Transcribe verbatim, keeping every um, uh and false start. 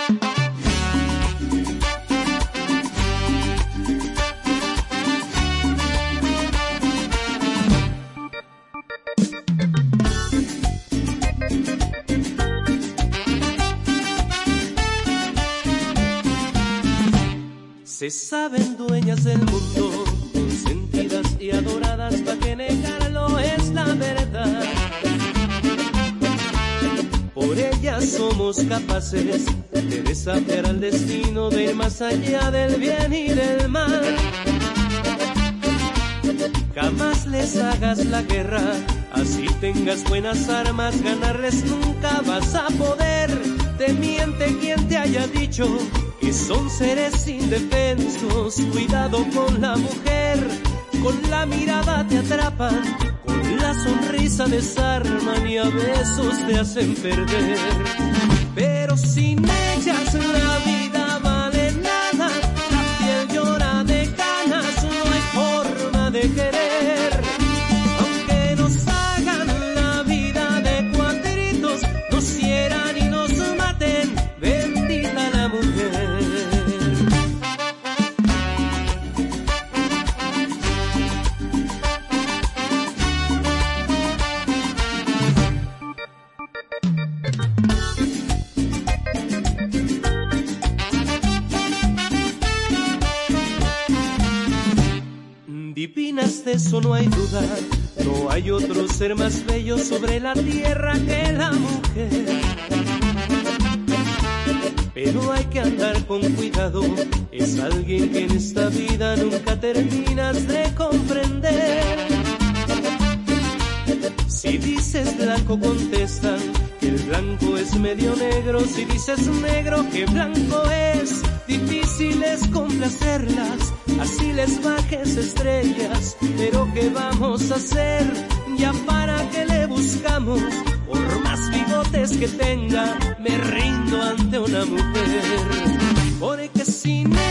Se saben dueñas del mundo, consentidas y adoradas, pa' que negarlo es la verdad. Por ellas somos capaces de desafiar al destino, de ir más allá del bien y del mal. Jamás les hagas la guerra, así tengas buenas armas, ganarles nunca vas a poder. Te miente quien te haya dicho que son seres indefensos. Cuidado con la mujer, con la mirada te atrapan, con la sonrisa desarman y a besos te hacen perder. Pero sin ellas la vida vale nada, la piel llora de ganas, no hay forma de querer. Aunque nos hagan la vida de cuadritos, nos hieran y nos maten, bendita la mujer. Divinas, de eso no hay duda, no hay otro ser más bello sobre la tierra que la mujer. Pero hay que andar con cuidado, es alguien que en esta vida nunca terminas de comprender. Si dices blanco contestan que el blanco es medio negro, si dices negro que blanco es, difícil es complacerlas, así les bajes estrellas. Pero ¿qué vamos a hacer? Ya para qué le buscamos, por más bigotes que tenga, me rindo ante una mujer. Porque sin